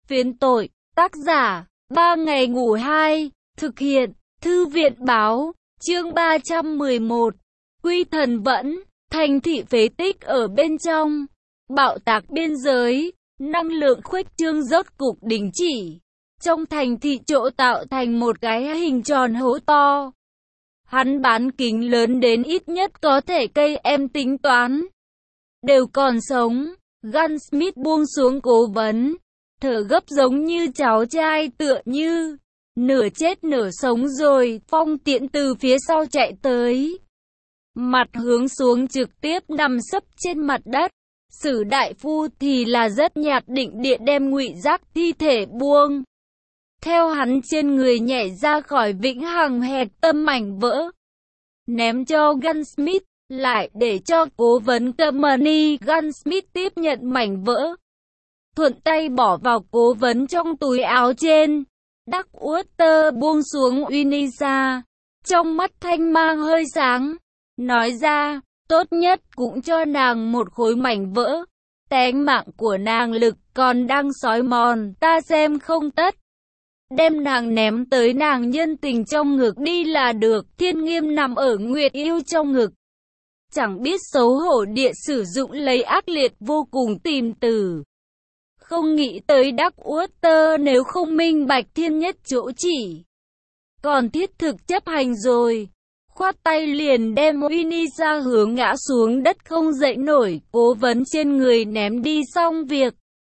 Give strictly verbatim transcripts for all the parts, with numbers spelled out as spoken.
Phiến tội, tác giả, ba ngày ngủ hai, thực hiện, thư viện báo, chương ba trăm mười một, Quy Thần Vẫn, thành thị phế tích ở bên trong, bạo tạc biên giới, năng lượng khuếch trương rốt cục đình chỉ. Trong thành thị chỗ tạo thành một cái hình tròn hố to. Hắn bán kính lớn đến ít nhất có thể cây em tính toán. Đều còn sống, Gunsmith buông xuống cố vấn, thở gấp giống như cháu trai tựa như nửa chết nửa sống rồi. Phong Tiễn từ phía sau chạy tới, mặt hướng xuống trực tiếp nằm sấp trên mặt đất. Sử đại phu thì là rất nhạt định địa đem Ngụy Giác thi thể buông theo hắn trên người nhảy ra khỏi vĩnh hằng hẹt tâm mảnh vỡ, ném cho Gunsmith, lại để cho cố vấn Company. Gunsmith tiếp nhận mảnh vỡ, thuận tay bỏ vào cố vấn trong túi áo trên. Darkwater buông xuống Winisa, trong mắt thanh mang hơi sáng, nói ra, tốt nhất cũng cho nàng một khối mảnh vỡ. Tánh mạng của nàng lực còn đang sói mòn, ta xem không tất. Đem nàng ném tới nàng nhân tình trong ngực đi là được. Thiên Nghiêm nằm ở Nguyệt Yêu trong ngực, chẳng biết xấu hổ địa sử dụng lấy ác liệt vô cùng tìm từ. Không nghĩ tới Darkwater nếu không minh bạch thiên nhất chỗ chỉ, còn thiết thực chấp hành rồi. Khoát tay liền đem Winnie ra hướng ngã xuống đất không dậy nổi. Cố vấn trên người ném đi xong việc,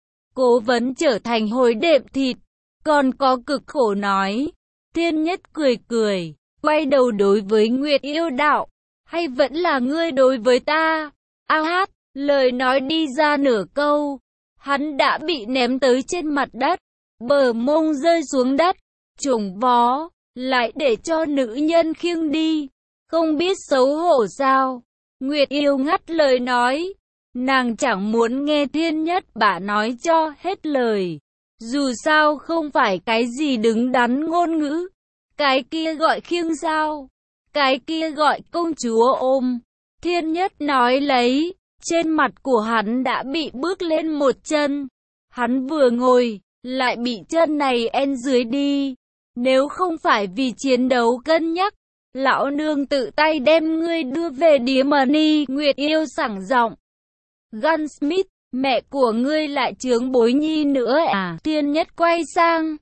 cố vấn trở thành hồi đệm thịt. Còn có cực khổ nói. Thiên nhất cười cười, quay đầu đối với Nguyệt Yêu đạo, hay vẫn là ngươi đối với ta? A hát, lời nói đi ra nửa câu, hắn đã bị ném tới trên mặt đất, bờ mông rơi xuống đất, trùng vó, lại để cho nữ nhân khiêng đi, không biết xấu hổ sao? Nguyệt Yêu ngắt lời nói, nàng chẳng muốn nghe thiên nhất bà nói cho hết lời. Dù sao không phải cái gì đứng đắn ngôn ngữ. Cái kia gọi khiêng sao? Cái kia gọi công chúa ôm. Thiên nhất nói lấy, trên mặt của hắn đã bị bước lên một chân. Hắn vừa ngồi, lại bị chân này en dưới đi. Nếu không phải vì chiến đấu cân nhắc, lão nương tự tay đem ngươi đưa về Diamond. Nguyệt Yêu sảng giọng. Gunsmith, mẹ của ngươi lại chướng bối nhi nữa à? Thiên nhất quay sang,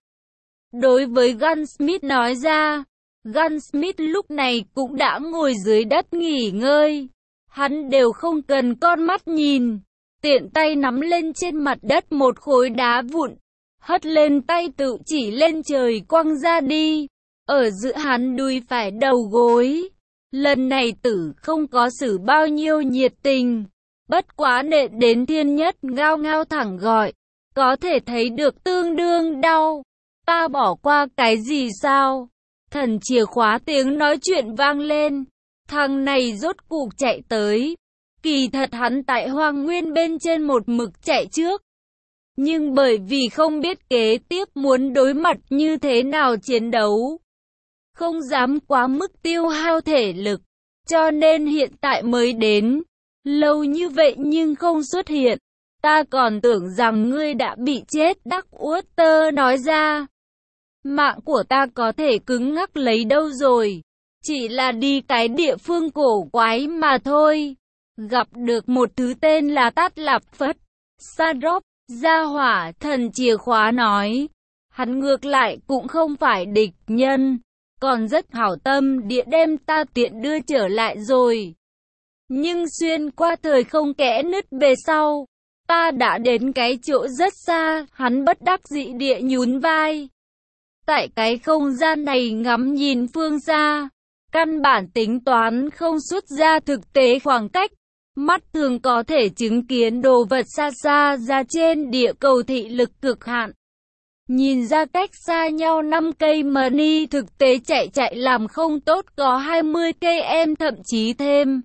đối với Gunsmith nói ra. Gunsmith lúc này cũng đã ngồi dưới đất nghỉ ngơi. Hắn đều không cần con mắt nhìn, tiện tay nắm lên trên mặt đất một khối đá vụn, hất lên tay tự chỉ lên trời quăng ra đi. Ở giữa hắn đùi phải đầu gối. Lần này tử không có xử bao nhiêu nhiệt tình, bất quá nện đến thiên nhất ngao ngao thẳng gọi, có thể thấy được tương đương đau. Ta bỏ qua cái gì sao? Thần chìa khóa tiếng nói chuyện vang lên. Thằng này rốt cuộc chạy tới. Kỳ thật hắn tại Hoang Nguyên bên trên một mực chạy trước, nhưng bởi vì không biết kế tiếp muốn đối mặt như thế nào chiến đấu, không dám quá mức tiêu hao thể lực, cho nên hiện tại mới đến. Lâu như vậy nhưng không xuất hiện, ta còn tưởng rằng ngươi đã bị chết. Darkwater nói ra, mạng của ta có thể cứng ngắc lấy đâu rồi, chỉ là đi cái địa phương cổ quái mà thôi. Gặp được một thứ tên là Tát Lạp Phất Sadrop, gia hỏa thần chìa khóa nói, hắn ngược lại cũng không phải địch nhân, còn rất hảo tâm địa đem ta tiện đưa trở lại rồi. Nhưng xuyên qua thời không kẽ nứt về sau, ta đã đến cái chỗ rất xa. Hắn bất đắc dĩ địa nhún vai. Tại cái không gian này ngắm nhìn phương xa, căn bản tính toán không xuất ra thực tế khoảng cách. Mắt thường có thể chứng kiến đồ vật xa xa ra trên địa cầu thị lực cực hạn. Nhìn ra cách xa nhau năm cây mà ni thực tế chạy chạy làm không tốt có hai mươi cây em thậm chí thêm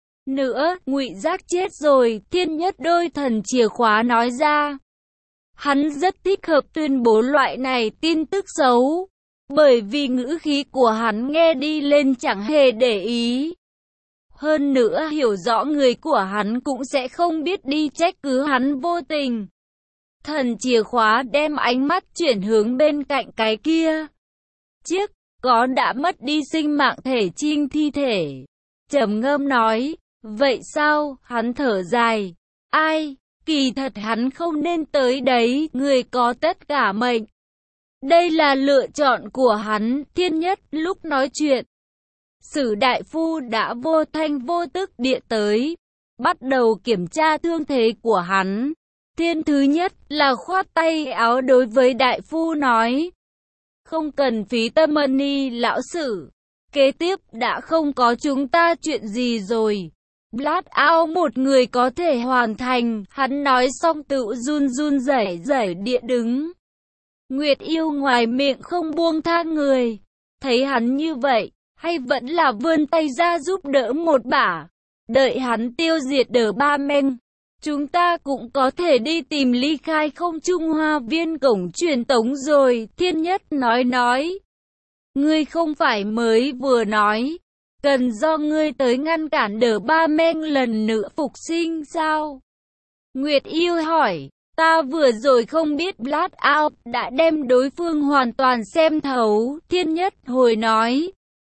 nữa. Ngụy Giác chết rồi. Thiên nhất đôi thần chìa khóa nói ra. Hắn rất thích hợp tuyên bố loại này tin tức xấu, bởi vì ngữ khí của hắn nghe đi lên chẳng hề để ý. Hơn nữa hiểu rõ người của hắn cũng sẽ không biết đi trách cứ hắn vô tình. thần chìa khóa đem ánh mắt chuyển hướng bên cạnh cái kia. Chiếc có đã mất đi sinh mạng thể trinh thi thể. Trầm ngâm nói, vậy sao? Hắn thở dài. Ai? Kỳ thật hắn không nên tới đấy, người có tất cả mệnh. Đây là lựa chọn của hắn. Thiên Nhất lúc nói chuyện, Sử đại phu đã vô thanh vô tức địa tới, bắt đầu kiểm tra thương thế của hắn. Thiên thứ nhất là khoát tay áo đối với đại phu nói, không cần phí tâm Ni lão Sử. Kế tiếp đã không có chúng ta chuyện gì rồi. Blood Out một người có thể hoàn thành. Hắn nói xong tự run run rẩy rẩy địa đứng. Nguyệt Yêu ngoài miệng không buông tha người. Thấy hắn như vậy, hay vẫn là vươn tay ra giúp đỡ một bả. Đợi hắn tiêu diệt đờ ba men, chúng ta cũng có thể đi tìm ly khai không trung hoa viên cổng truyền tống rồi. Thiên Nhất nói nói. Ngươi không phải mới vừa nói, cần do ngươi tới ngăn cản đờ ba men lần nữa phục sinh sao? Nguyệt Yêu hỏi, ta vừa rồi không biết Blood Out đã đem đối phương hoàn toàn xem thấu. Thiên Nhất hồi nói,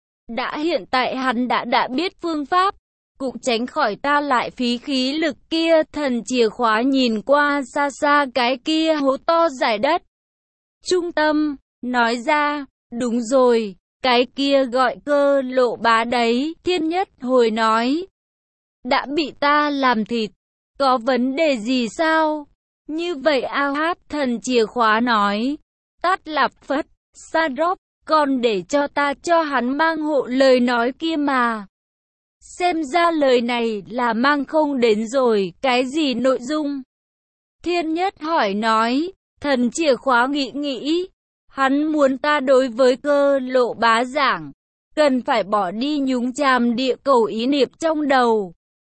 đã hiện tại hắn đã đã biết phương pháp, cũng tránh khỏi ta lại phí khí lực kia. Thần chìa khóa nhìn qua xa xa cái kia hố to giải đất trung tâm, nói ra, đúng rồi, cái kia gọi Cơ Lộ Bá đấy. Thiên Nhất hồi nói, đã bị ta làm thịt, có vấn đề gì sao? Như vậy ao hát. Thần chìa khóa nói, Tát Lạp Phất, Sa Rốp, còn để cho ta cho hắn mang hộ lời nói kia mà. Xem ra lời này là mang không đến rồi. Cái gì nội dung? Thiên Nhất hỏi nói. Thần chìa khóa nghĩ nghĩ, hắn muốn ta đối với Cơ Lộ Bá giảng, cần phải bỏ đi nhúng chàm địa cầu ý niệm trong đầu.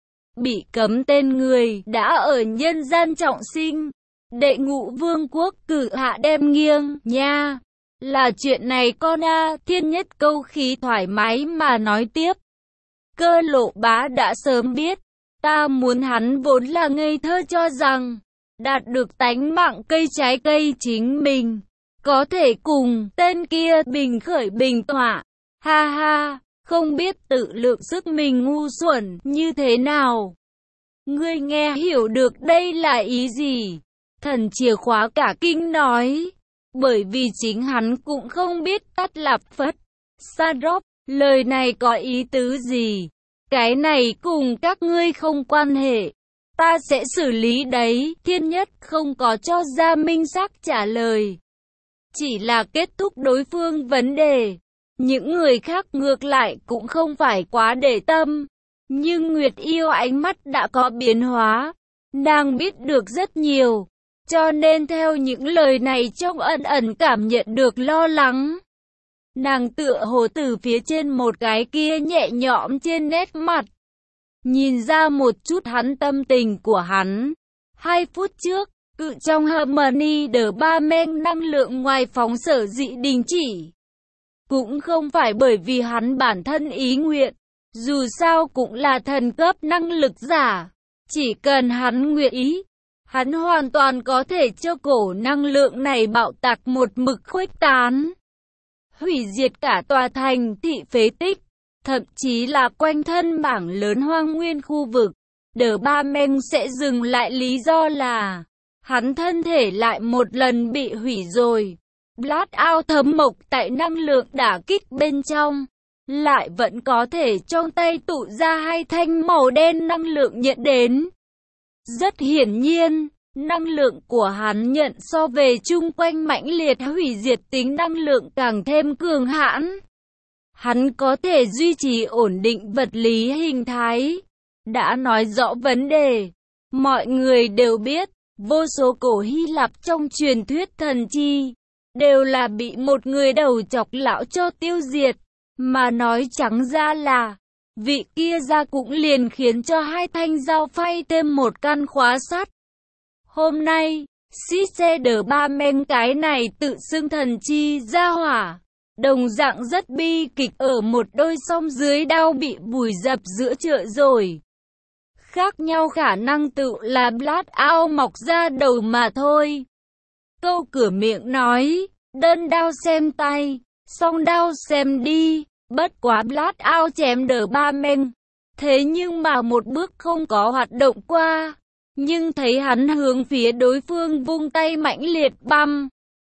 Bị cấm tên người đã ở nhân gian trọng sinh, đệ ngũ vương quốc cử hạ đem nghiêng nha. Là chuyện này con a. Thiên Nhất câu khí thoải mái mà nói tiếp. Cơ Lộ Bá đã sớm biết, ta muốn hắn vốn là ngây thơ cho rằng, đạt được tánh mạng cây trái cây chính mình, có thể cùng tên kia bình khởi bình tọa. Ha ha, không biết tự lượng sức mình ngu xuẩn như thế nào. Ngươi nghe hiểu được đây là ý gì? Thần chìa khóa cả kinh nói. Bởi vì chính hắn cũng không biết Tát Lạp Phất, Sa Rốp, lời này có ý tứ gì. Cái này cùng các ngươi không quan hệ, ta sẽ xử lý đấy. Thiên Nhất không có cho ra minh xác trả lời, chỉ là kết thúc đối phương vấn đề. Những người khác ngược lại cũng không phải quá để tâm, nhưng Nguyệt Yêu ánh mắt đã có biến hóa, nàng biết được rất nhiều, cho nên theo những lời này trong ẩn ẩn cảm nhận được lo lắng. Nàng tựa hồ từ phía trên một cái kia nhẹ nhõm trên nét mặt, nhìn ra một chút hắn tâm tình của hắn. Hai phút trước, cự trong Harmony đờ ba men năng lượng ngoài phóng sở dị đình chỉ, cũng không phải bởi vì hắn bản thân ý nguyện, dù sao cũng là thần cấp năng lực giả, chỉ cần hắn nguyện ý, hắn hoàn toàn có thể cho cổ năng lượng này bạo tạc một mực khuếch tán, hủy diệt cả tòa thành thị phế tích, thậm chí là quanh thân mảng lớn hoang nguyên khu vực. Đờ ba men sẽ dừng lại lý do là hắn thân thể lại một lần bị hủy rồi. Blood Out thấm mộc tại năng lượng đả kích bên trong, lại vẫn có thể trong tay tụ ra hai thanh màu đen năng lượng nhận đến. Rất hiển nhiên, năng lượng của hắn nhận so về chung quanh mãnh liệt hủy diệt tính năng lượng càng thêm cường hãn. Hắn có thể duy trì ổn định vật lý hình thái. Đã nói rõ vấn đề. Mọi người đều biết, vô số cổ Hy Lạp trong truyền thuyết thần chi, đều là bị một người đầu chọc lão cho tiêu diệt. Mà nói trắng ra là, vị kia ra cũng liền khiến cho hai thanh dao phay thêm một căn khóa sắt. Hôm nay, Sisse đờ ba men cái này tự xưng thần chi ra hỏa, đồng dạng rất bi kịch ở một đôi song dưới đao bị vùi dập giữa chợ rồi. khác nhau khả năng tự là Blood Out mọc ra đầu mà thôi. Câu cửa miệng nói, đơn đao xem tay, song đao xem đi, bất quá Blood Out chém đỡ ba men. Thế nhưng mà một bước không có hoạt động qua, nhưng thấy hắn hướng phía đối phương vung tay mãnh liệt băm.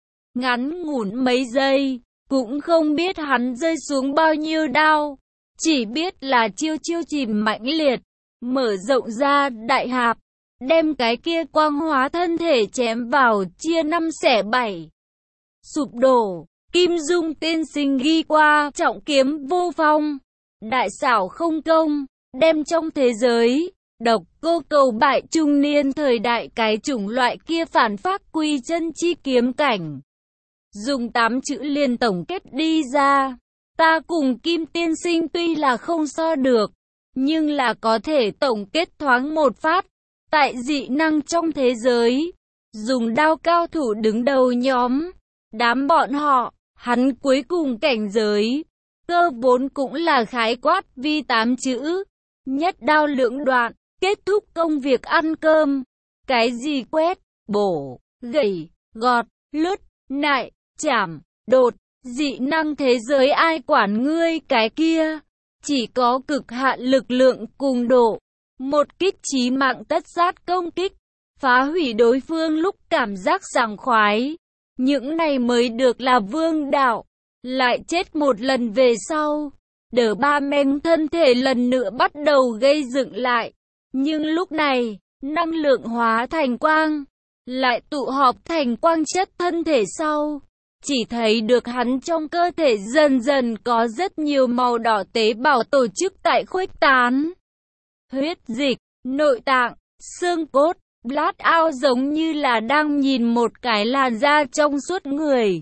Ngắn ngủn mấy giây, cũng không biết hắn rơi xuống bao nhiêu đao, chỉ biết là chiêu chiêu chìm mãnh liệt, mở rộng ra đại hạp, đem cái kia quang hóa thân thể chém vào chia năm xẻ bảy. Sụp đổ, Kim Dung tiên sinh ghi qua trọng kiếm vô phong, đại xảo không công, đem trong thế giới độc cô cầu bại trung niên thời đại cái chủng loại kia phản phát quy chân chi kiếm cảnh. Dùng tám chữ liền tổng kết đi ra, ta cùng Kim tiên sinh tuy là không so được, nhưng là có thể tổng kết thoáng một phát. Tại dị năng trong thế giới, dùng đao cao thủ đứng đầu nhóm, đám bọn họ, hắn cuối cùng cảnh giới, cơ vốn cũng là khái quát vi tám chữ, nhất đao lưỡng đoạn, kết thúc công việc ăn cơm, cái gì quét, bổ, gẩy, gọt, lướt, nại, chảm, đột, dị năng thế giới ai quản ngươi cái kia, chỉ có cực hạn lực lượng cùng độ. Một kích chí mạng tất sát công kích, phá hủy đối phương lúc cảm giác sảng khoái. Những này mới được là vương đạo. Lại chết một lần về sau, đỡ ba men thân thể lần nữa bắt đầu gây dựng lại. Nhưng lúc này, năng lượng hóa thành quang, lại tụ họp thành quang chất thân thể sau. Chỉ thấy được hắn trong cơ thể dần dần có rất nhiều màu đỏ tế bào tổ chức tại khuếch tán. Huyết dịch, nội tạng, xương cốt, Blood Out giống như là đang nhìn một cái làn da trong suốt người.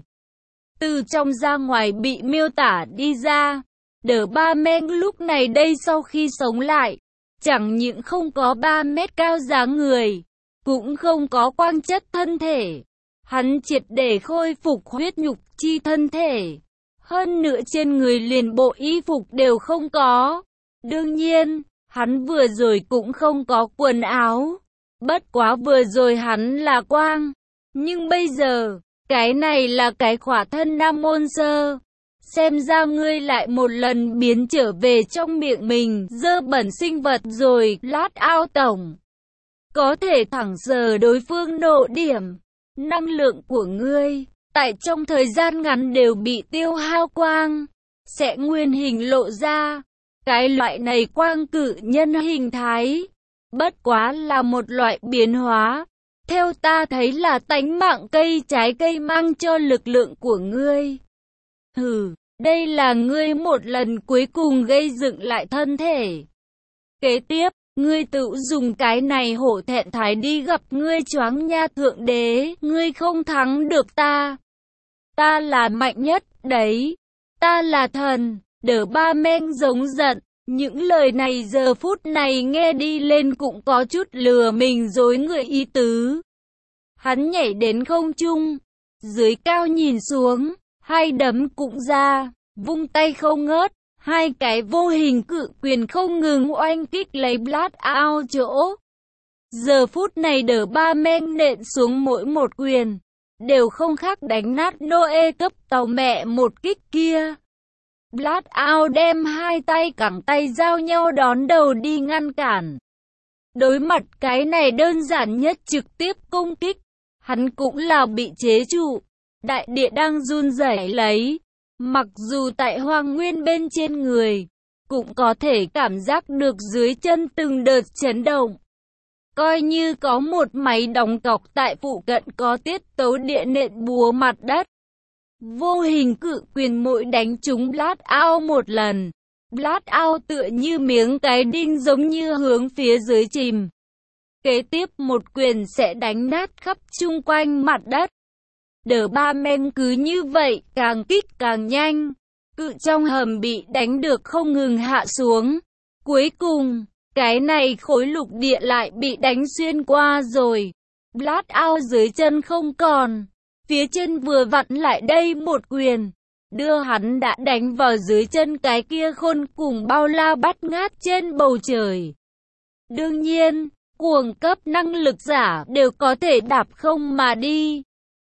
Từ trong ra ngoài bị miêu tả đi ra, đỡ ba men lúc này đây sau khi sống lại, chẳng những không có ba mét cao dáng người, cũng không có quang chất thân thể. Hắn triệt để khôi phục huyết nhục chi thân thể. Hơn nữa trên người liền bộ y phục đều không có. Đương nhiên, hắn vừa rồi cũng không có quần áo. Bất quá vừa rồi hắn là quang. Nhưng bây giờ, cái này là cái khỏa thân nam môn sơ. Xem ra ngươi lại một lần biến trở về trong miệng mình dơ bẩn sinh vật rồi. Blood Out tổng có thể thẳng sờ đối phương độ điểm. Năng lượng của ngươi, tại trong thời gian ngắn đều bị tiêu hao quang, sẽ nguyên hình lộ ra. Cái loại này quang cự nhân hình thái, bất quá là một loại biến hóa. Theo ta thấy là tánh mạng cây trái cây mang cho lực lượng của ngươi. Hừ, đây là ngươi một lần cuối cùng gây dựng lại thân thể. Kế tiếp, ngươi tự dùng cái này hổ thẹn thái đi gặp ngươi choáng nha thượng đế, ngươi không thắng được ta. Ta là mạnh nhất, đấy. Ta là thần, đỡ ba men giống giận. Những lời này giờ phút này nghe đi lên cũng có chút lừa mình dối người ý tứ. Hắn nhảy đến không trung, dưới cao nhìn xuống, hai đấm cũng ra, vung tay không ngớt. Hai cái vô hình cự quyền không ngừng oanh kích lấy Blood Out chỗ. Giờ phút này đỡ ba men nện xuống mỗi một quyền, đều không khác đánh nát Noe cấp tàu mẹ một kích kia. Blood Out đem hai tay cẳng tay giao nhau đón đầu đi ngăn cản. Đối mặt cái này đơn giản nhất trực tiếp công kích, hắn cũng là bị chế trụ. Đại địa đang run rẩy lấy. Mặc dù tại hoang nguyên bên trên người, cũng có thể cảm giác được dưới chân từng đợt chấn động. Coi như có một máy đóng cọc tại phụ cận có tiết tấu địa nện búa mặt đất. Vô hình cự quyền mỗi đánh trúng Blood Out một lần. Blood Out tựa như miếng cái đinh giống như hướng phía dưới chìm. Kế tiếp một quyền sẽ đánh nát khắp chung quanh mặt đất. Đỡ ba men cứ như vậy, càng kích càng nhanh. Cự trong hầm bị đánh được không ngừng hạ xuống. Cuối cùng, cái này khối lục địa lại bị đánh xuyên qua rồi. Blood Out dưới chân không còn. Phía trên vừa vặn lại đây một quyền. Đưa hắn đã đánh vào dưới chân cái kia khôn cùng bao la bắt ngát trên bầu trời. Đương nhiên, cuồng cấp năng lực giả đều có thể đạp không mà đi.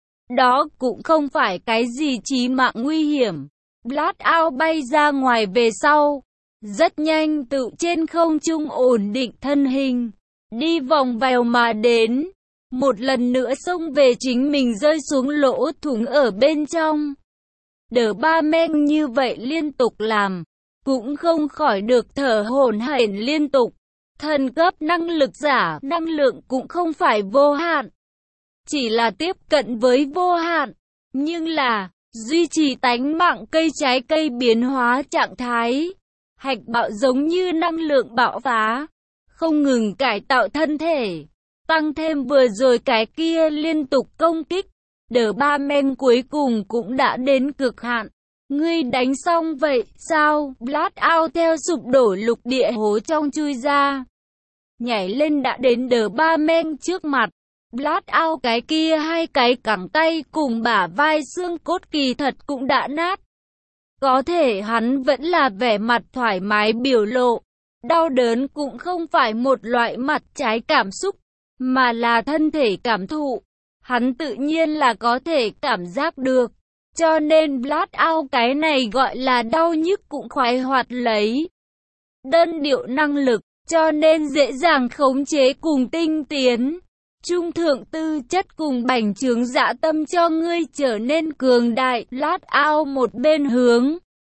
Đó cũng không phải cái gì chí mạng nguy hiểm. Blackout bay ra ngoài về sau. Rất nhanh tự trên không trung ổn định thân hình. Đi vòng vèo mà đến. Một lần nữa xông về chính mình rơi xuống lỗ thủng ở bên trong. Đờ ba men như vậy liên tục làm. Cũng không khỏi được thở hổn hển liên tục. Thần cấp năng lực giả, năng lượng cũng không phải vô hạn. Chỉ là tiếp cận với vô hạn. Nhưng là, duy trì tánh mạng cây trái cây biến hóa trạng thái. Hạch bạo giống như năng lượng bạo phá. Không ngừng cải tạo thân thể. Tăng thêm vừa rồi cái kia liên tục công kích. Đờ ba men cuối cùng cũng đã đến cực hạn. Ngươi đánh xong vậy, sao? Blackout theo sụp đổ lục địa hố trong chui ra. Nhảy lên đã đến đờ ba men trước mặt. Blackout cái kia hai cái cẳng tay cùng bả vai xương cốt kỳ thật cũng đã nát. Có thể hắn vẫn là vẻ mặt thoải mái biểu lộ. Đau đớn cũng không phải một loại mặt trái cảm xúc, mà là thân thể cảm thụ. Hắn tự nhiên là có thể cảm giác được. Cho nên Blackout cái này gọi là đau nhức cũng khoái hoạt lấy. Đơn điệu năng lực, cho nên dễ dàng khống chế cùng tinh tiến. Trung thượng tư chất cùng bành trướng dạ tâm cho ngươi trở nên cường đại. Blackout một bên hướng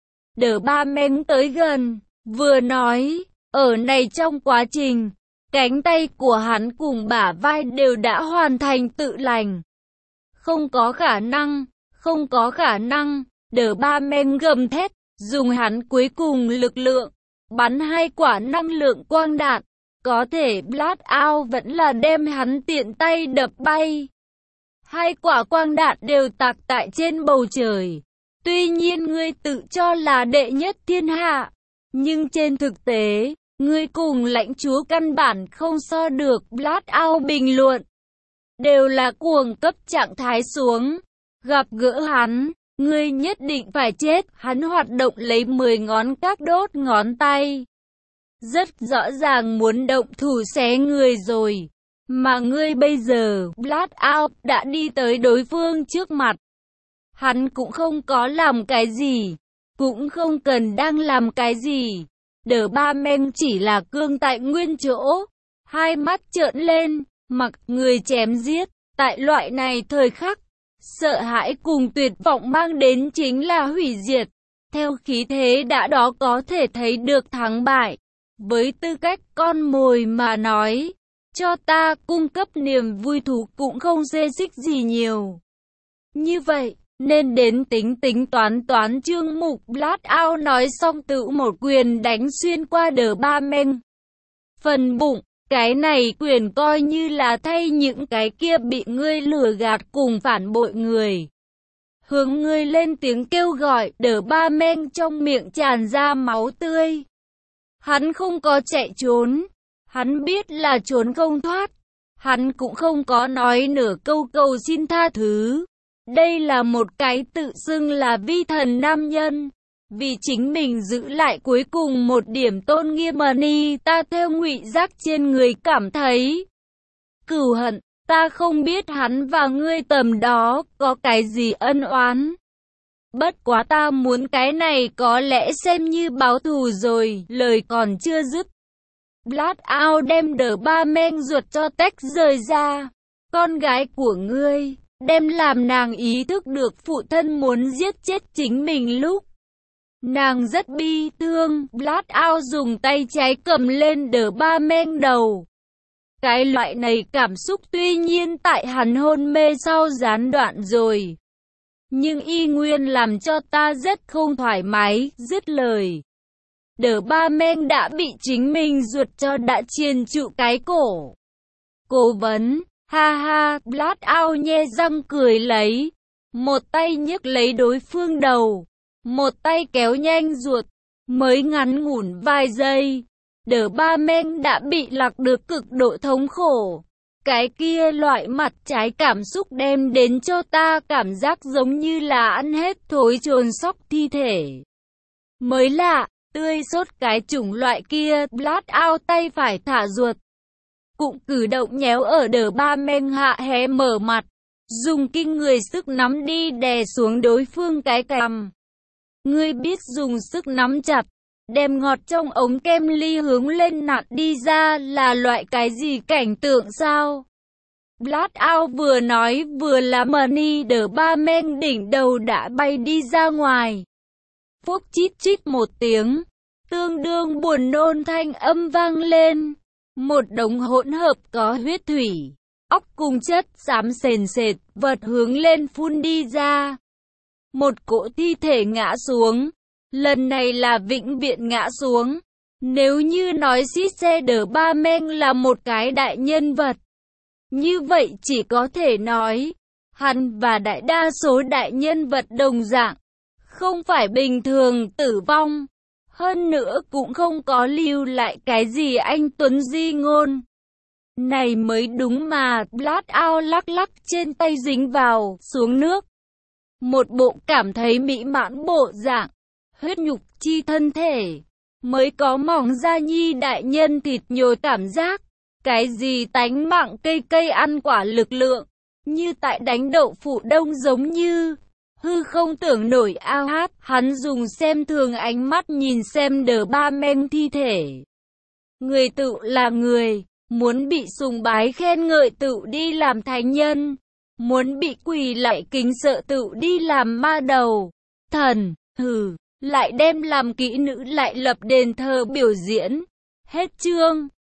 đờ ba men tới gần, vừa nói, ở này trong quá trình, cánh tay của hắn cùng bả vai đều đã hoàn thành tự lành. Không có khả năng, không có khả năng, đờ ba men gầm thét, dùng hắn cuối cùng lực lượng, bắn hai quả năng lượng quang đạn. Có thể Blackout vẫn là đem hắn tiện tay đập bay. Hai quả quang đạn đều tạc tại trên bầu trời. Tuy nhiên ngươi tự cho là đệ nhất thiên hạ. Nhưng trên thực tế, ngươi cùng lãnh chúa căn bản không so được. Blackout bình luận. Đều là cuồng cấp trạng thái xuống. Gặp gỡ hắn, ngươi nhất định phải chết. Hắn hoạt động lấy mười ngón các đốt ngón tay. Rất rõ ràng muốn động thủ xé người rồi. Mà ngươi bây giờ, Blackout đã đi tới đối phương trước mặt. Hắn cũng không có làm cái gì. Cũng không cần đang làm cái gì. Đờ ba men chỉ là cương tại nguyên chỗ. Hai mắt trợn lên, mặc người chém giết. Tại loại này thời khắc, sợ hãi cùng tuyệt vọng mang đến chính là hủy diệt. Theo khí thế đã đó có thể thấy được thắng bại. Với tư cách con mồi mà nói, cho ta cung cấp niềm vui thú cũng không xê xích gì nhiều. Như vậy, nên đến tính tính toán toán chương mục. Blackout nói xong tự một quyền đánh xuyên qua đờ ba men. Phần bụng, cái này quyền coi như là thay những cái kia bị ngươi lừa gạt cùng phản bội người. Hướng ngươi lên tiếng kêu gọi, đờ ba men trong miệng tràn ra máu tươi. Hắn không có chạy trốn, hắn biết là trốn không thoát, hắn cũng không có nói nửa câu cầu xin tha thứ. Đây là một cái tự xưng là vi thần nam nhân, vì chính mình giữ lại cuối cùng một điểm tôn nghiêm mà ni ta theo ngụy giác trên người cảm thấy cừu hận. Ta không biết hắn và ngươi tầm đó có cái gì ân oán. Bất quá ta muốn cái này có lẽ xem như báo thù rồi, lời còn chưa dứt. Blackout đem đờ ba men ruột cho tách rời ra. Con gái của ngươi, đem làm nàng ý thức được phụ thân muốn giết chết chính mình lúc. Nàng rất bi thương, Blackout dùng tay trái cầm lên đờ ba men đầu. Cái loại này cảm xúc tuy nhiên tại hắn hôn mê sau gián đoạn rồi. Nhưng y nguyên làm cho ta rất không thoải mái, dứt lời. Đờ ba men đã bị chính mình ruột cho đã chiền trụ cái cổ. Cố vấn, ha ha, Blackout nhe răng cười lấy. Một tay nhấc lấy đối phương đầu. Một tay kéo nhanh ruột. Mới ngắn ngủn vài giây. Đờ ba men đã bị lạc được cực độ thống khổ. Cái kia loại mặt trái cảm xúc đem đến cho ta cảm giác giống như là ăn hết thối chồn sóc thi thể. Mới lạ, tươi sốt cái chủng loại kia. Blast out tay phải thả ruột. Cũng cử động nhéo ở đờ ba men hạ hé mở mặt. Dùng kinh người sức nắm đi đè xuống đối phương cái cằm. Ngươi biết dùng sức nắm chặt, đem ngọt trong ống kem ly hướng lên nặn đi ra là loại cái gì cảnh tượng sao? Blast out vừa nói vừa là Money đờ ba men đỉnh đầu đã bay đi ra ngoài. Phốc chít chít một tiếng, tương đương buồn nôn thanh âm vang lên. Một đống hỗn hợp có huyết thủy, óc cùng chất xám sền sệt, vật hướng lên phun đi ra. Một cỗ thi thể ngã xuống, lần này là vĩnh viễn ngã xuống. Nếu như nói Sisse đờ ba men là một cái đại nhân vật, như vậy chỉ có thể nói, hắn và đại đa số đại nhân vật đồng dạng, không phải bình thường tử vong. Hơn nữa cũng không có lưu lại cái gì anh tuấn di ngôn. Này mới đúng mà. Blast out lắc lắc trên tay dính vào, xuống nước. Một bộ cảm thấy mỹ mãn bộ dạng, huyết nhục chi thân thể, mới có mỏng da nhi đại nhân thịt nhồi cảm giác. Cái gì tánh mạng cây cây ăn quả lực lượng, như tại đánh đậu phụ đông giống như. Hư không tưởng nổi ao hát, hắn dùng xem thường ánh mắt nhìn xem đờ ba men thi thể. Người tự là người, muốn bị sùng bái khen ngợi tự đi làm thánh nhân, muốn bị quỳ lại kính sợ tự đi làm ma đầu, thần, hừ, lại đem làm kỹ nữ lại lập đền thờ biểu diễn. Hết chương.